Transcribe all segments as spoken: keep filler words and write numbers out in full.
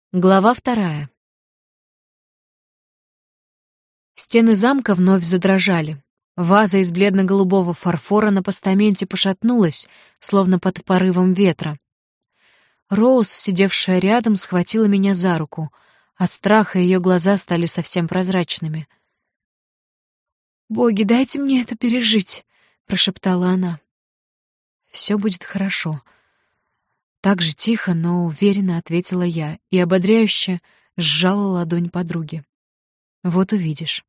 Глава вторая. Стены замка вновь задрожали. Ваза из бледно-голубого фарфора на постаменте пошатнулась, словно под порывом ветра. Роуз, сидевшая рядом, схватила меня за руку. От страха ее глаза стали совсем прозрачными. «Боги, дайте мне это пережить», — прошептала она. «Все будет хорошо». Так же тихо, но уверенно ответила я и ободряюще сжала ладонь подруги. Вот увидишь.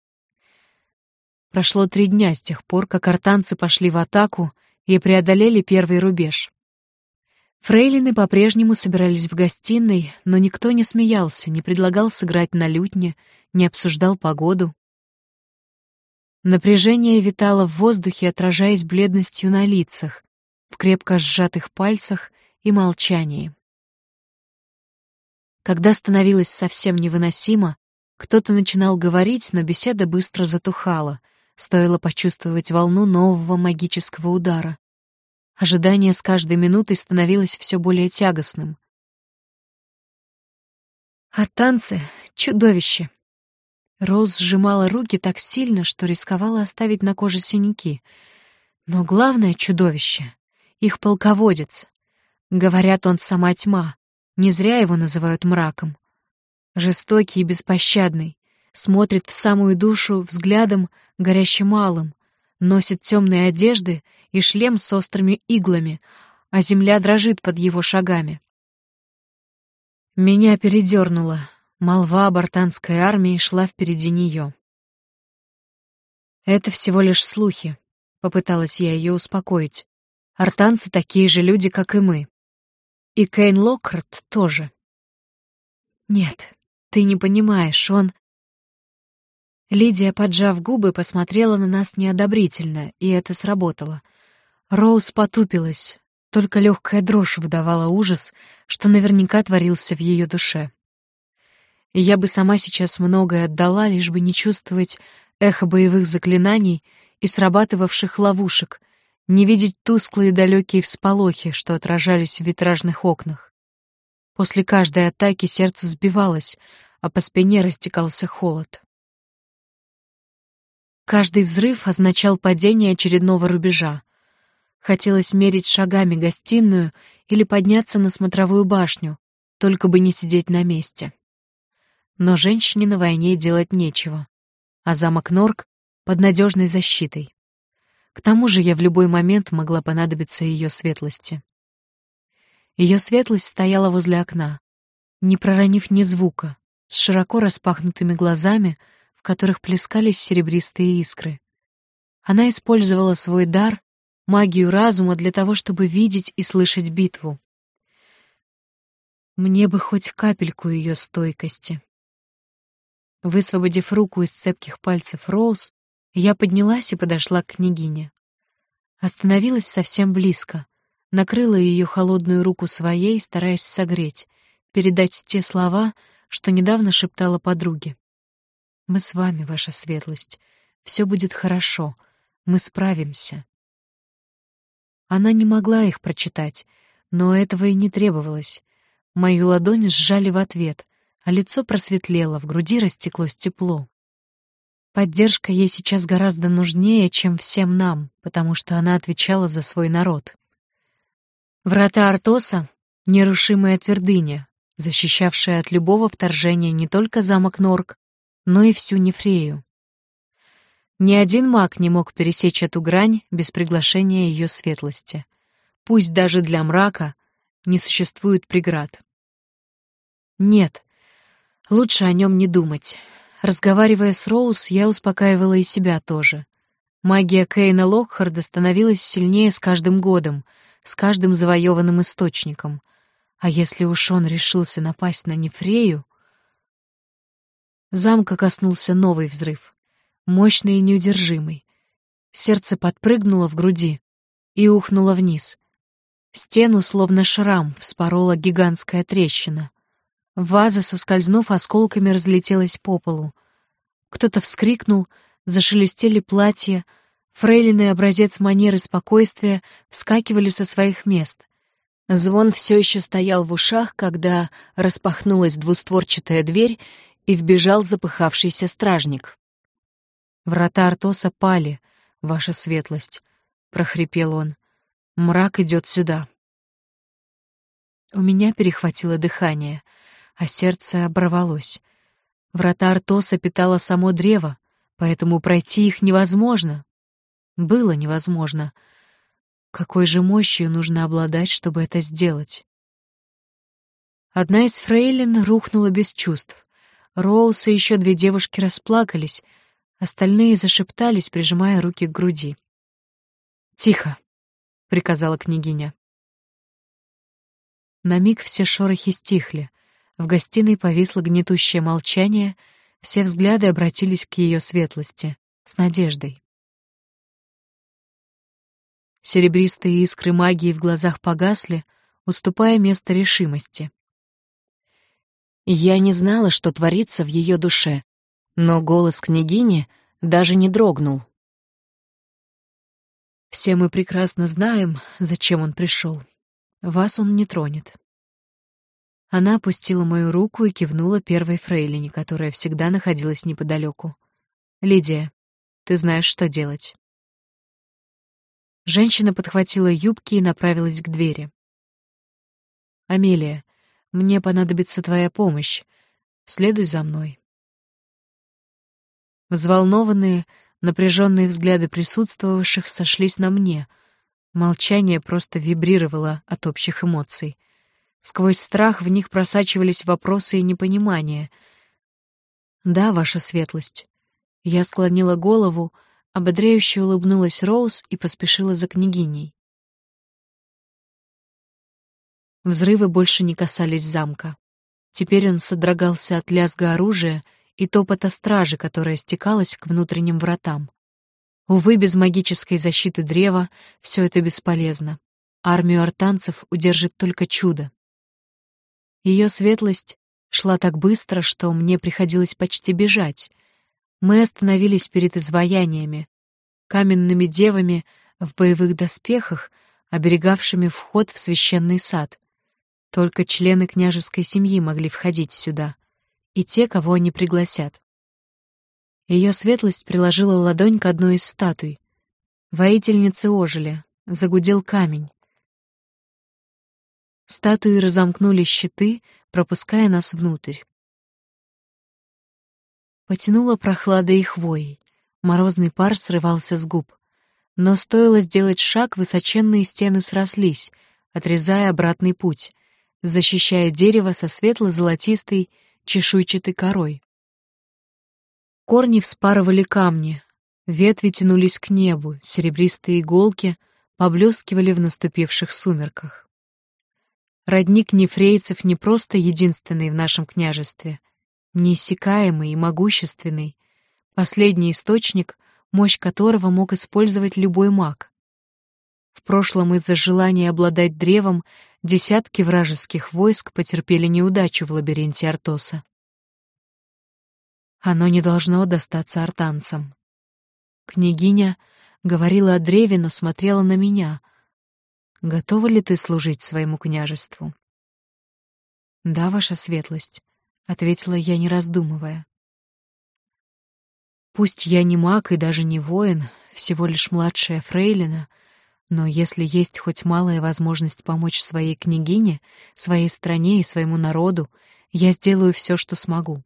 Прошло три дня с тех пор, как артанцы пошли в атаку и преодолели первый рубеж. Фрейлины по-прежнему собирались в гостиной, но никто не смеялся, не предлагал сыграть на лютне, не обсуждал погоду. Напряжение витало в воздухе, отражаясь бледностью на лицах, в крепко сжатых пальцах и молчании. Когда становилось совсем невыносимо, кто-то начинал говорить, но беседа быстро затухала, стоило почувствовать волну нового магического удара. Ожидание с каждой минутой становилось все более тягостным. А танцы — чудовище. Роуз сжимала руки так сильно, что рисковала оставить на коже синяки. Но главное — чудовище. Их полководец. Говорят, он сама тьма. Не зря его называют мраком. Жестокий и беспощадный. Смотрит в самую душу взглядом, горящим алым. Носит темные одежды и шлем с острыми иглами, а земля дрожит под его шагами. Меня передернуло. Молва об артанской армии шла впереди нее. «Это всего лишь слухи», — попыталась я ее успокоить. «Артанцы такие же люди, как и мы. И Кейн Локхарт тоже». «Нет, ты не понимаешь, он...» Лидия, поджав губы, посмотрела на нас неодобрительно, и это сработало. Роуз потупилась, только легкая дрожь выдавала ужас, что наверняка творился в ее душе. И я бы сама сейчас многое отдала, лишь бы не чувствовать эхо боевых заклинаний и срабатывавших ловушек, не видеть тусклые далекие всполохи, что отражались в витражных окнах. После каждой атаки сердце сбивалось, а по спине растекался холод. Каждый взрыв означал падение очередного рубежа. Хотелось мерить шагами гостиную или подняться на смотровую башню, только бы не сидеть на месте. Но женщине на войне делать нечего, а замок Норк под надежной защитой. К тому же я в любой момент могла понадобиться ее светлости. Ее светлость стояла возле окна, не проронив ни звука, с широко распахнутыми глазами, в которых плескались серебристые искры. Она использовала свой дар, магию разума для того, чтобы видеть и слышать битву. Мне бы хоть капельку ее стойкости. Высвободив руку из цепких пальцев Роуз, я поднялась и подошла к княгине. Остановилась совсем близко, накрыла ее холодную руку своей, стараясь согреть, передать те слова, что недавно шептала подруге. «Мы с вами, ваша светлость. Все будет хорошо. Мы справимся». Она не могла их прочитать, но этого и не требовалось. Мою ладонь сжали в ответ, а лицо просветлело, в груди растеклось тепло. Поддержка ей сейчас гораздо нужнее, чем всем нам, потому что она отвечала за свой народ. Врата Артоса — нерушимая твердыня, защищавшая от любого вторжения не только замок Норк, но и всю Нефрею. Ни один маг не мог пересечь эту грань без приглашения ее светлости. Пусть даже для мрака не существует преград. Нет, лучше о нем не думать. Разговаривая с Роуз, я успокаивала и себя тоже. Магия Кейна Локхарда становилась сильнее с каждым годом, с каждым завоеванным источником. А если уж он решился напасть на Нефрею... Замка коснулся новый взрыв, мощный и неудержимый. Сердце подпрыгнуло в груди и ухнуло вниз. Стену, словно шрам, вспорола гигантская трещина. Ваза, соскользнув осколками, разлетелась по полу. Кто-то вскрикнул, зашелестели платья, фрейлины, образец манеры спокойствия, вскакивали со своих мест. Звон все еще стоял в ушах, когда распахнулась двустворчатая дверь и вбежал запыхавшийся стражник. «Врата Артоса пали, ваша светлость», — прохрипел он. «Мрак идет сюда». У меня перехватило дыхание, а сердце оборвалось. Врата Артоса питало само древо, поэтому пройти их невозможно. Было невозможно. Какой же мощью нужно обладать, чтобы это сделать? Одна из фрейлин рухнула без чувств. Роуз и еще две девушки расплакались, остальные зашептались, прижимая руки к груди. «Тихо!» — приказала княгиня. На миг все шорохи стихли. В гостиной повисло гнетущее молчание, все взгляды обратились к ее светлости, с надеждой. Серебристые искры магии в глазах погасли, уступая место решимости. Я не знала, что творится в ее душе, но голос княгини даже не дрогнул. «Все мы прекрасно знаем, зачем он пришел. Вас он не тронет». Она опустила мою руку и кивнула первой фрейлине, которая всегда находилась неподалеку. «Лидия, ты знаешь, что делать». Женщина подхватила юбки и направилась к двери. «Амелия, мне понадобится твоя помощь. Следуй за мной». Взволнованные, напряженные взгляды присутствовавших сошлись на мне. Молчание просто вибрировало от общих эмоций. Сквозь страх в них просачивались вопросы и непонимание. «Да, ваша светлость». Я склонила голову, ободряюще улыбнулась Роуз и поспешила за княгиней. Взрывы больше не касались замка. Теперь он содрогался от лязга оружия и топота стражи, которая стекалась к внутренним вратам. Увы, без магической защиты древа все это бесполезно. Армию артанцев удержит только чудо. Ее светлость шла так быстро, что мне приходилось почти бежать. Мы остановились перед изваяниями, каменными девами в боевых доспехах, оберегавшими вход в священный сад. Только члены княжеской семьи могли входить сюда, и те, кого они пригласят. Ее светлость приложила ладонь к одной из статуй. Воительницы ожили, загудел камень. Статуи разомкнули щиты, пропуская нас внутрь. Потянуло прохладой и хвоей. Морозный пар срывался с губ. Но стоило сделать шаг, высоченные стены срослись, отрезая обратный путь, защищая дерево со светло-золотистой чешуйчатой корой. Корни вспарывали камни, ветви тянулись к небу, серебристые иголки поблескивали в наступивших сумерках. Родник нефрейцев не просто единственный в нашем княжестве, неиссякаемый и могущественный, последний источник, мощь которого мог использовать любой маг. В прошлом из-за желания обладать древом десятки вражеских войск потерпели неудачу в лабиринте Артоса. Оно не должно достаться артанцам. Княгиня говорила о древе, но смотрела на меня. «Готова ли ты служить своему княжеству?» «Да, ваша светлость», — ответила я, не раздумывая. «Пусть я не маг и даже не воин, всего лишь младшая фрейлина, но если есть хоть малая возможность помочь своей княгине, своей стране и своему народу, я сделаю все, что смогу».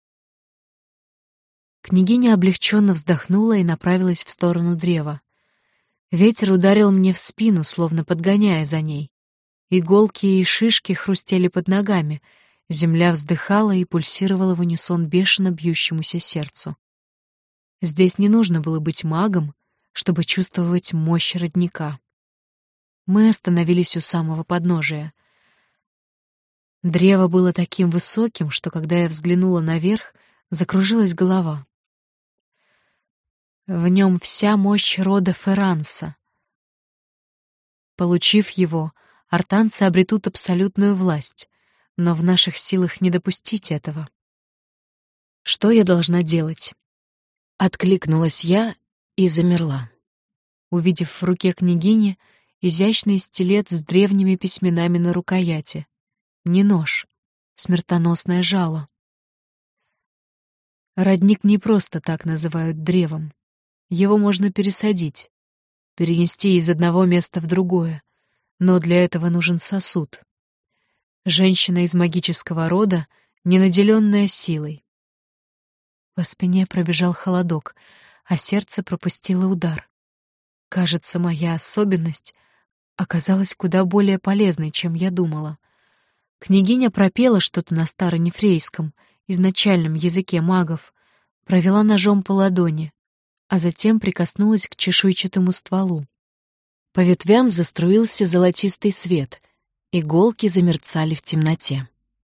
Княгиня облегченно вздохнула и направилась в сторону древа. Ветер ударил мне в спину, словно подгоняя за ней. Иголки и шишки хрустели под ногами, земля вздыхала и пульсировала в унисон бешено бьющемуся сердцу. Здесь не нужно было быть магом, чтобы чувствовать мощь родника. Мы остановились у самого подножия. Древо было таким высоким, что, когда я взглянула наверх, закружилась голова. В нем вся мощь рода Ферранса. Получив его, артанцы обретут абсолютную власть, но в наших силах не допустить этого. Что я должна делать? Откликнулась я и замерла. Увидев в руке княгини, изящный стилет с древними письменами на рукояти. Не нож, смертоносное жало. Родник не просто так называют древом. Его можно пересадить, перенести из одного места в другое, но для этого нужен сосуд. Женщина из магического рода, не наделенная силой. По спине пробежал холодок, а сердце пропустило удар. Кажется, моя особенность оказалась куда более полезной, чем я думала. Княгиня пропела что-то на старонефрейском, изначальном языке магов, провела ножом по ладони, а затем прикоснулась к чешуйчатому стволу. По ветвям заструился золотистый свет, иголки замерцали в темноте.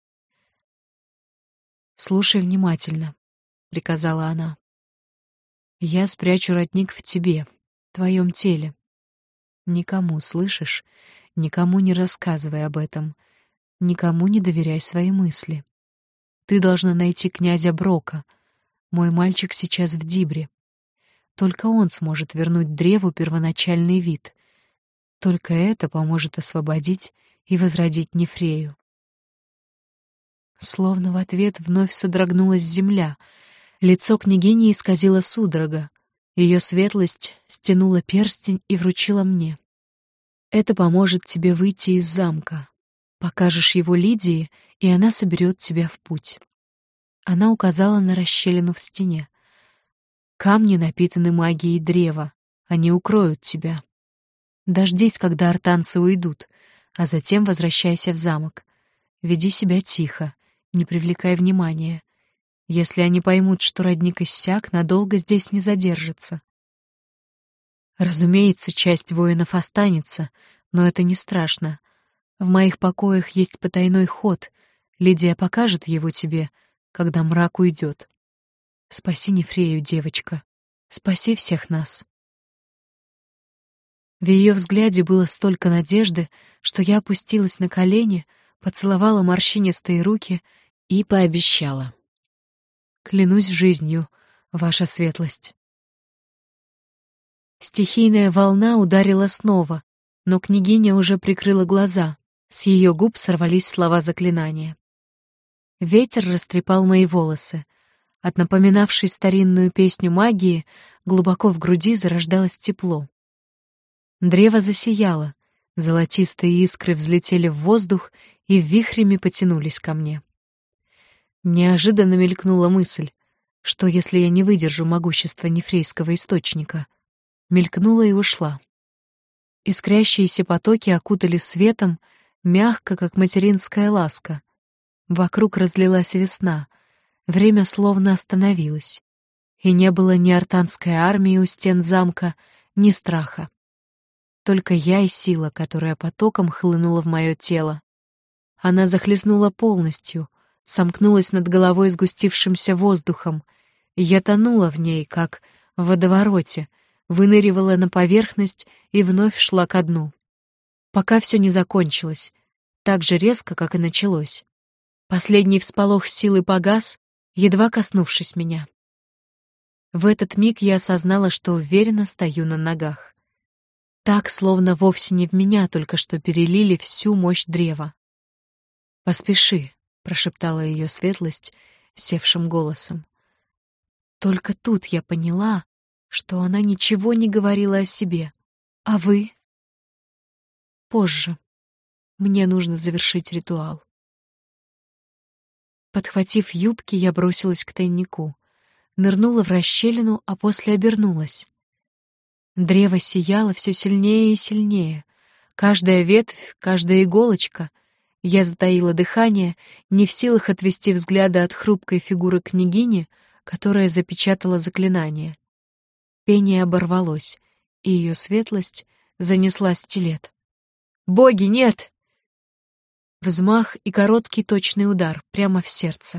«Слушай внимательно», — приказала она. «Я спрячу родник в тебе, в твоем теле. Никому, слышишь? Никому не рассказывай об этом. Никому не доверяй свои мысли. Ты должна найти князя Брока. Мой мальчик сейчас в Дибре. Только он сможет вернуть древу первоначальный вид. Только это поможет освободить и возродить Нефрею». Словно в ответ вновь содрогнулась земля. Лицо княгини исказило судорога. Ее светлость стянула перстень и вручила мне. «Это поможет тебе выйти из замка. Покажешь его Лидии, и она соберет тебя в путь». Она указала на расщелину в стене. «Камни напитаны магией древа. Они укроют тебя. Дождись, когда артанцы уйдут, а затем возвращайся в замок. Веди себя тихо, не привлекай внимания. Если они поймут, что родник иссяк, надолго здесь не задержится. Разумеется, часть воинов останется, но это не страшно. В моих покоях есть потайной ход. Лидия покажет его тебе, когда мрак уйдет. Спаси Нефрею, девочка. Спаси всех нас». В ее взгляде было столько надежды, что я опустилась на колени, поцеловала морщинистые руки и пообещала: «Клянусь жизнью, ваша светлость». Стихийная волна ударила снова, но княгиня уже прикрыла глаза, с ее губ сорвались слова заклинания. Ветер растрепал мои волосы. От напоминавшей старинную песню магии глубоко в груди зарождалось тепло. Древо засияло, золотистые искры взлетели в воздух и вихрями потянулись ко мне. Неожиданно мелькнула мысль, что если я не выдержу могущества нефрейского источника. Мелькнула и ушла. Искрящиеся потоки окутали светом, мягко, как материнская ласка. Вокруг разлилась весна, время словно остановилось, и не было ни артанской армии у стен замка, ни страха. Только я и сила, которая потоком хлынула в мое тело. Она захлестнула полностью, сомкнулась над головой сгустившимся воздухом, и я тонула в ней, как в водовороте, выныривала на поверхность и вновь шла ко дну. Пока все не закончилось, так же резко, как и началось. Последний всполох силы погас, едва коснувшись меня. В этот миг я осознала, что уверенно стою на ногах. Так, словно вовсе не в меня только что перелили всю мощь древа. «Поспеши», — прошептала ее светлость севшим голосом. Только тут я поняла, что она ничего не говорила о себе. «А вы?» «Позже. Мне нужно завершить ритуал». Подхватив юбки, я бросилась к тайнику, нырнула в расщелину, а после обернулась. Древо сияло все сильнее и сильнее. Каждая ветвь, каждая иголочка. Я затаила дыхание, не в силах отвести взгляда от хрупкой фигуры княгини, которая запечатала заклинание. Пение оборвалось, и ее светлость занесла стилет. «Боги, нет!» Взмах и короткий точный удар прямо в сердце.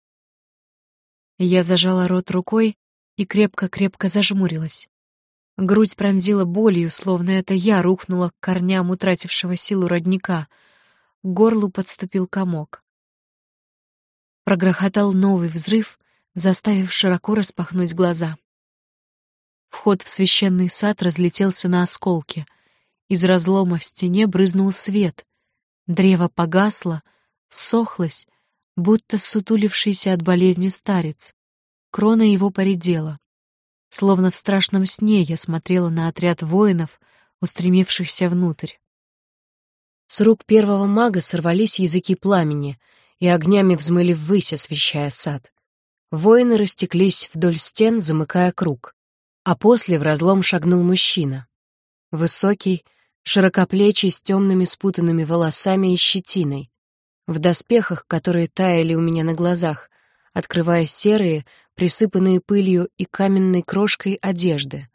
Я зажала рот рукой и крепко-крепко зажмурилась. Грудь пронзила болью, словно это я рухнула к корням утратившего силу родника. К горлу подступил комок. Прогрохотал новый взрыв, заставив широко распахнуть глаза. Вход в священный сад разлетелся на осколки. Из разлома в стене брызнул свет. Древо погасло, ссохлось, будто сутулившийся от болезни старец. Крона его поредела. Словно в страшном сне я смотрела на отряд воинов, устремившихся внутрь. С рук первого мага сорвались языки пламени и огнями взмыли ввысь, освещая сад. Воины растеклись вдоль стен, замыкая круг. А после в разлом шагнул мужчина. Высокий, широкоплечий, с темными спутанными волосами и щетиной. В доспехах, которые таяли у меня на глазах, открывая серые, присыпанные пылью и каменной крошкой одежды.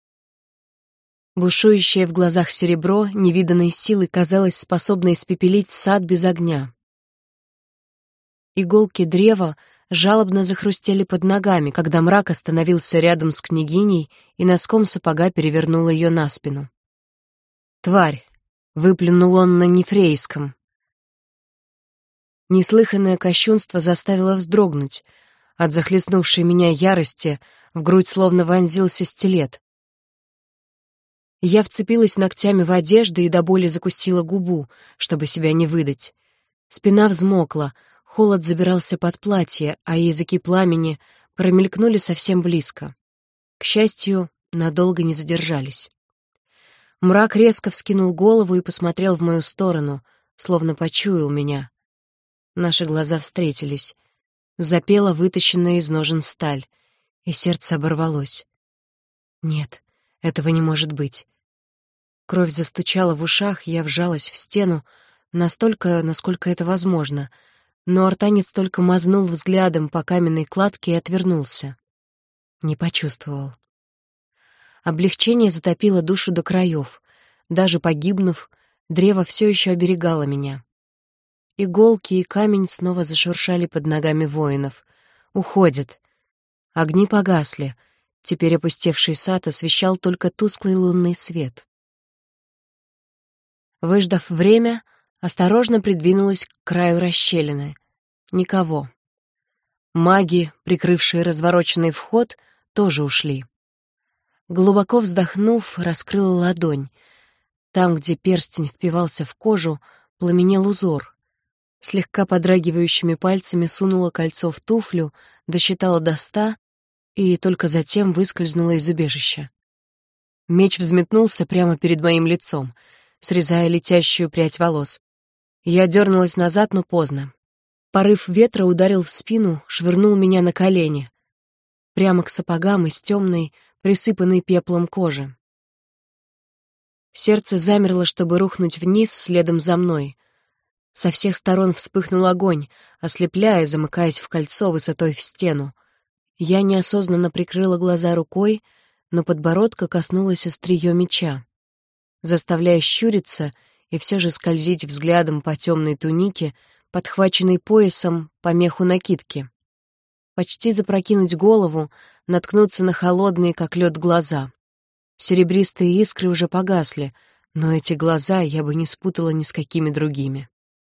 Бушующее в глазах серебро невиданной силы казалось способно испепелить сад без огня. Иголки древа жалобно захрустели под ногами, когда мрак остановился рядом с княгиней и носком сапога перевернул ее на спину. «Тварь!» — выплюнул он на нефрейском. Неслыханное кощунство заставило вздрогнуть. От захлестнувшей меня ярости в грудь словно вонзился стилет. Я вцепилась ногтями в одежду и до боли закусила губу, чтобы себя не выдать. Спина взмокла, холод забирался под платье, а языки пламени промелькнули совсем близко. К счастью, надолго не задержались. Мрак резко вскинул голову и посмотрел в мою сторону, словно почуял меня. Наши глаза встретились. Запела вытащенная из ножен сталь, и сердце оборвалось. Нет, этого не может быть. Кровь застучала в ушах, я вжалась в стену, настолько, насколько это возможно, но артанец только мазнул взглядом по каменной кладке и отвернулся. Не почувствовал. Облегчение затопило душу до краев. Даже погибнув, древо все еще оберегало меня. Иголки и камень снова зашуршали под ногами воинов. Уходят. Огни погасли. Теперь опустевший сад освещал только тусклый лунный свет. Выждав время, осторожно придвинулась к краю расщелины. Никого. Маги, прикрывшие развороченный вход, тоже ушли. Глубоко вздохнув, раскрыла ладонь. Там, где перстень впивался в кожу, пламенел узор. Слегка подрагивающими пальцами сунула кольцо в туфлю, досчитала до ста и только затем выскользнула из убежища. Меч взметнулся прямо перед моим лицом, срезая летящую прядь волос. Я дернулась назад, но поздно. Порыв ветра ударил в спину, швырнул меня на колени, прямо к сапогам из темной, присыпанной пеплом кожи. Сердце замерло, чтобы рухнуть вниз следом за мной. Со всех сторон вспыхнул огонь, ослепляя, замыкаясь в кольцо высотой в стену. Я неосознанно прикрыла глаза рукой, но подбородка коснулась острие меча, заставляя щуриться и все же скользить взглядом по темной тунике, подхваченной поясом по меху накидки. Почти запрокинуть голову, наткнуться на холодные, как лед, глаза. Серебристые искры уже погасли, но эти глаза я бы не спутала ни с какими другими.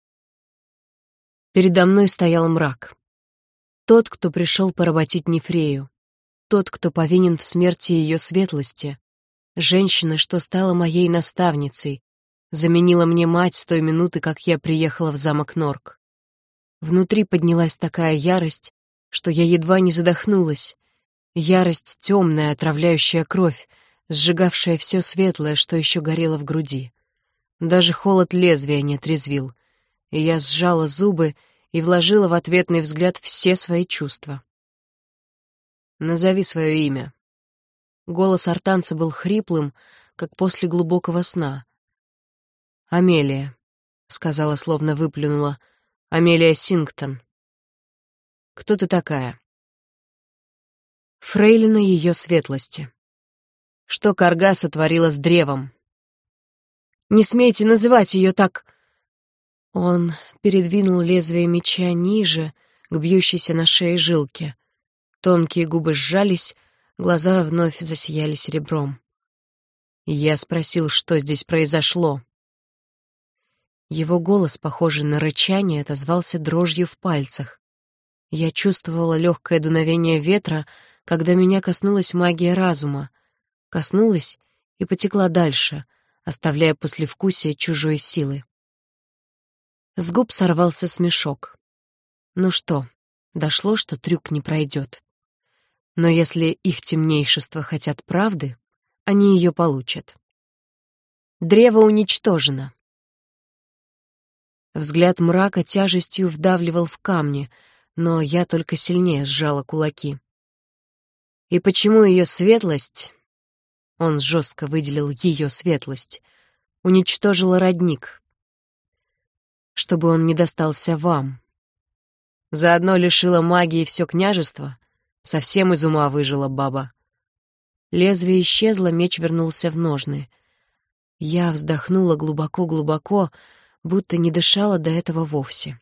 Передо мной стоял мрак. Тот, кто пришел поработить Нефрею. Тот, кто повинен в смерти ее светлости. Женщина, что стала моей наставницей, заменила мне мать с той минуты, как я приехала в замок Норк. Внутри поднялась такая ярость, что я едва не задохнулась. Ярость темная, отравляющая кровь, сжигавшая все светлое, что еще горело в груди. Даже холод лезвия не отрезвил, и я сжала зубы и вложила в ответный взгляд все свои чувства. «Назови свое имя». Голос артанца был хриплым, как после глубокого сна. «Амелия», — сказала, словно выплюнула. «Амелия Сингтон». «Кто ты такая?» «Фрейлина ее светлости». «Что Карга сотворила с древом?» «Не смейте называть ее так!» Он передвинул лезвие меча ниже, к бьющейся на шее жилке. Тонкие губы сжались, глаза вновь засияли серебром. Я спросил, что здесь произошло. Его голос, похожий на рычание, отозвался дрожью в пальцах. Я чувствовала легкое дуновение ветра, когда меня коснулась магия разума. Коснулась и потекла дальше, оставляя послевкусие чужой силы. С губ сорвался смешок. Ну что, дошло, что трюк не пройдет. Но если их темнейшество хотят правды, они ее получат. Древо уничтожено. Взгляд мрака тяжестью вдавливал в камни, но я только сильнее сжала кулаки. И почему ее светлость, он жестко выделил ее светлость, уничтожила родник, чтобы он не достался вам. Заодно лишила магии все княжество, совсем из ума выжила баба. Лезвие исчезло, меч вернулся в ножны. Я вздохнула глубоко-глубоко, будто не дышала до этого вовсе.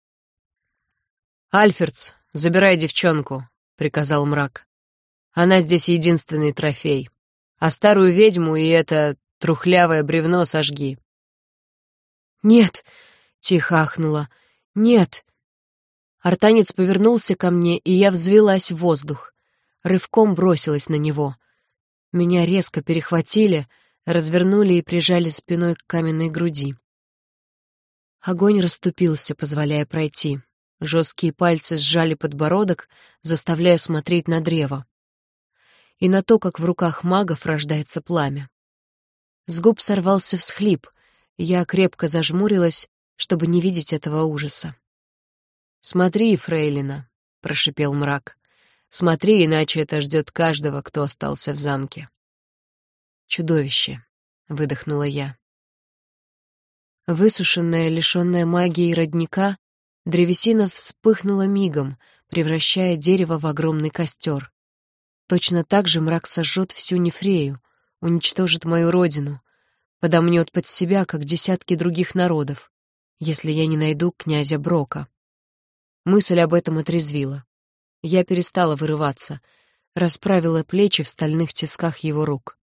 «Альфердс, забирай девчонку», — приказал мрак. «Она здесь единственный трофей. А старую ведьму и это трухлявое бревно сожги». «Нет», — тихо ахнула, — «нет». Артанец повернулся ко мне, и я взвилась в воздух. Рывком бросилась на него. Меня резко перехватили, развернули и прижали спиной к каменной груди. Огонь расступился, позволяя пройти. Жесткие пальцы сжали подбородок, заставляя смотреть на древо. И на то, как в руках магов рождается пламя. С губ сорвался всхлип. Я крепко зажмурилась, чтобы не видеть этого ужаса. «Смотри, фрейлина», — прошипел мрак. «Смотри, иначе это ждет каждого, кто остался в замке». «Чудовище», — выдохнула я. Высушенная, лишённая магии родника, древесина вспыхнула мигом, превращая дерево в огромный костер. Точно так же мрак сожжет всю Нефрею, уничтожит мою родину, подомнет под себя, как десятки других народов, если я не найду князя Брока. Мысль об этом отрезвила. Я перестала вырываться, расправила плечи в стальных тисках его рук.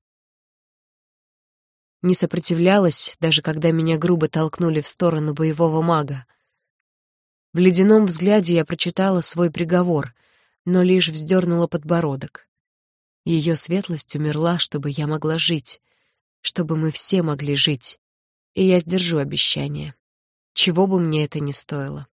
Не сопротивлялась, даже когда меня грубо толкнули в сторону боевого мага. В ледяном взгляде я прочитала свой приговор, но лишь вздернула подбородок. Ее светлость умерла, чтобы я могла жить, чтобы мы все могли жить, и я сдержу обещание, чего бы мне это ни стоило.